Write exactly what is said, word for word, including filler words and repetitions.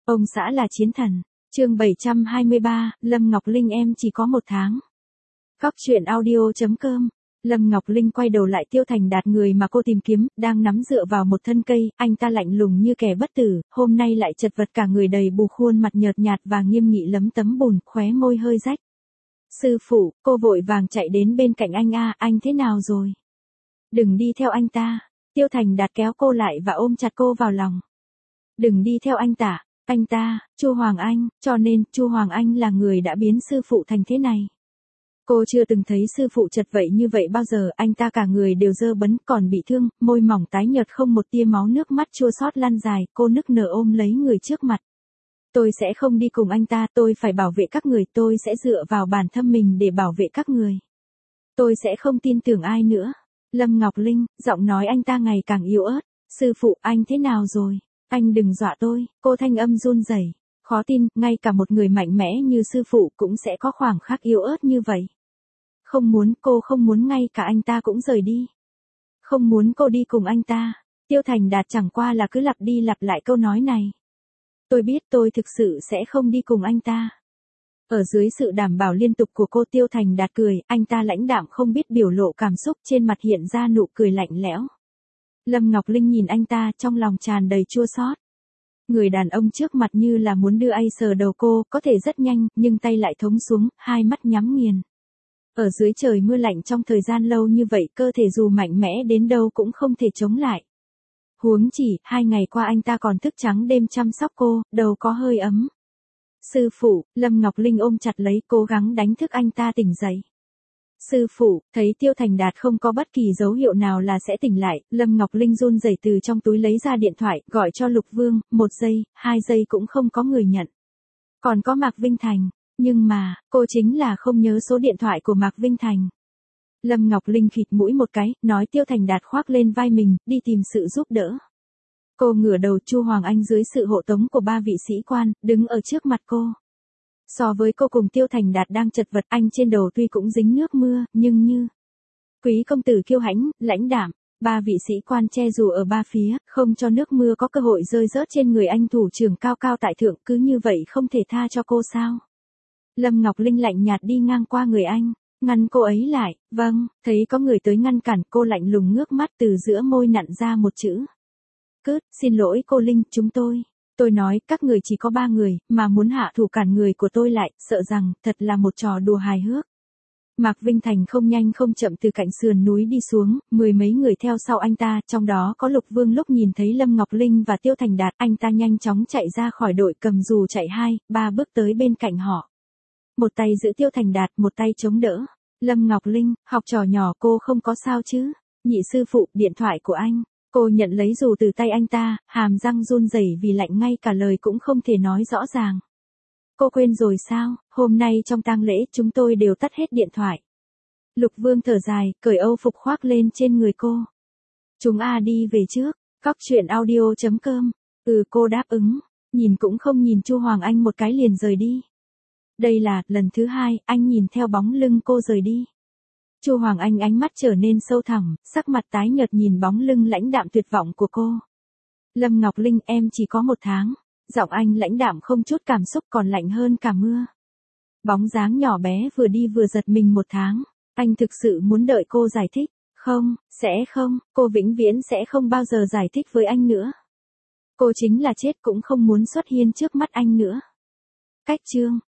Ông xã là chiến thần. Chương bảy trăm hai mươi ba, Lâm Ngọc Linh em chỉ có một tháng. Góc truyện audio chấm com. Lâm Ngọc Linh quay đầu lại Tiêu Thành Đạt, người mà cô tìm kiếm, đang nắm dựa vào một thân cây, anh ta lạnh lùng như kẻ bất tử, hôm nay lại chật vật cả người, đầy bù, khuôn mặt nhợt nhạt và nghiêm nghị lấm tấm bùn, khóe môi hơi rách. Sư phụ, cô vội vàng chạy đến bên cạnh anh. A, anh thế nào rồi? Đừng đi theo anh ta. Tiêu Thành Đạt kéo cô lại và ôm chặt cô vào lòng. Đừng đi theo anh ta. Anh ta, Chu Hoàng Anh, cho nên Chu Hoàng Anh là người đã biến sư phụ thành thế này. Cô chưa từng thấy sư phụ chật vậy như vậy bao giờ, anh ta cả người đều dơ bấn, còn bị thương, môi mỏng tái nhợt không một tia máu, nước mắt chua xót lan dài, cô nức nở ôm lấy người trước mặt. Tôi sẽ không đi cùng anh ta, tôi phải bảo vệ các người, tôi sẽ dựa vào bản thân mình để bảo vệ các người. Tôi sẽ không tin tưởng ai nữa. Lâm Ngọc Linh, giọng nói anh ta ngày càng yếu ớt. Sư phụ, anh thế nào rồi? Anh đừng dọa tôi. Cô thanh âm run rẩy. Khó tin, ngay cả một người mạnh mẽ như sư phụ cũng sẽ có khoảng khắc yếu ớt như vậy. Không muốn, cô không muốn ngay cả anh ta cũng rời đi. Không muốn cô đi cùng anh ta. Tiêu Thành Đạt chẳng qua là cứ lặp đi lặp lại câu nói này. Tôi biết tôi thực sự sẽ không đi cùng anh ta. Ở dưới sự đảm bảo liên tục của cô, Tiêu Thành Đạt cười, anh ta lãnh đạm không biết biểu lộ cảm xúc, trên mặt hiện ra nụ cười lạnh lẽo. Lâm Ngọc Linh nhìn anh ta, trong lòng tràn đầy chua xót. Người đàn ông trước mặt như là muốn đưa ai sờ đầu cô, có thể rất nhanh, nhưng tay lại thống xuống, hai mắt nhắm nghiền. Ở dưới trời mưa lạnh trong thời gian lâu như vậy, cơ thể dù mạnh mẽ đến đâu cũng không thể chống lại. Huống chỉ, hai ngày qua anh ta còn thức trắng đêm chăm sóc cô, đầu có hơi ấm. Sư phụ, Lâm Ngọc Linh ôm chặt lấy, cố gắng đánh thức anh ta tỉnh dậy. Sư phụ, thấy Tiêu Thành Đạt không có bất kỳ dấu hiệu nào là sẽ tỉnh lại, Lâm Ngọc Linh run rẩy từ trong túi lấy ra điện thoại, gọi cho Lục Vương, một giây, hai giây cũng không có người nhận. Còn có Mạc Vinh Thành, nhưng mà, cô chính là không nhớ số điện thoại của Mạc Vinh Thành. Lâm Ngọc Linh khịt mũi một cái, nói Tiêu Thành Đạt khoác lên vai mình, đi tìm sự giúp đỡ. Cô ngửa đầu, Chu Hoàng Anh dưới sự hộ tống của ba vị sĩ quan, đứng ở trước mặt cô. So với cô cùng Tiêu Thành Đạt đang chật vật, anh trên đầu tuy cũng dính nước mưa, nhưng như quý công tử kiêu hãnh, lãnh đạm, ba vị sĩ quan che dù ở ba phía, không cho nước mưa có cơ hội rơi rớt trên người anh thủ trưởng cao cao tại thượng, cứ như vậy không thể tha cho cô sao? Lâm Ngọc Linh lạnh nhạt đi ngang qua người anh, ngăn cô ấy lại, vâng, thấy có người tới ngăn cản, cô lạnh lùng ngước mắt, từ giữa môi nặn ra một chữ. Cướt, xin lỗi cô Linh, chúng tôi. Tôi nói, các người chỉ có ba người, mà muốn hạ thủ cản người của tôi lại, sợ rằng, thật là một trò đùa hài hước. Mạc Vinh Thành không nhanh không chậm từ cạnh sườn núi đi xuống, mười mấy người theo sau anh ta, trong đó có Lục Vương. Lúc nhìn thấy Lâm Ngọc Linh và Tiêu Thành Đạt, anh ta nhanh chóng chạy ra khỏi đội, cầm dù chạy hai, ba bước tới bên cạnh họ. Một tay giữ Tiêu Thành Đạt, một tay chống đỡ. Lâm Ngọc Linh, học trò nhỏ cô không có sao chứ? Nhị sư phụ, điện thoại của anh. Cô nhận lấy dù từ tay anh ta, hàm răng run rẩy vì lạnh, ngay cả lời cũng không thể nói rõ ràng. Cô quên rồi sao, hôm nay trong tang lễ chúng tôi đều tắt hết điện thoại. Lục Vương thở dài, cởi âu phục khoác lên trên người cô. Chúng a đi về trước, góc truyện audio chấm com. Ừ, cô đáp ứng, nhìn cũng không nhìn Chu Hoàng Anh một cái liền rời đi. Đây là lần thứ hai anh nhìn theo bóng lưng cô rời đi. Chu Hoàng Anh ánh mắt trở nên sâu thẳm, sắc mặt tái nhợt nhìn bóng lưng lãnh đạm tuyệt vọng của cô. Lâm Ngọc Linh, em chỉ có một tháng. Giọng anh lãnh đạm không chút cảm xúc, còn lạnh hơn cả mưa. Bóng dáng nhỏ bé vừa đi vừa giật mình. Một tháng. Anh thực sự muốn đợi cô giải thích. Không, sẽ không, cô vĩnh viễn sẽ không bao giờ giải thích với anh nữa. Cô chính là chết cũng không muốn xuất hiện trước mắt anh nữa. Cách chương.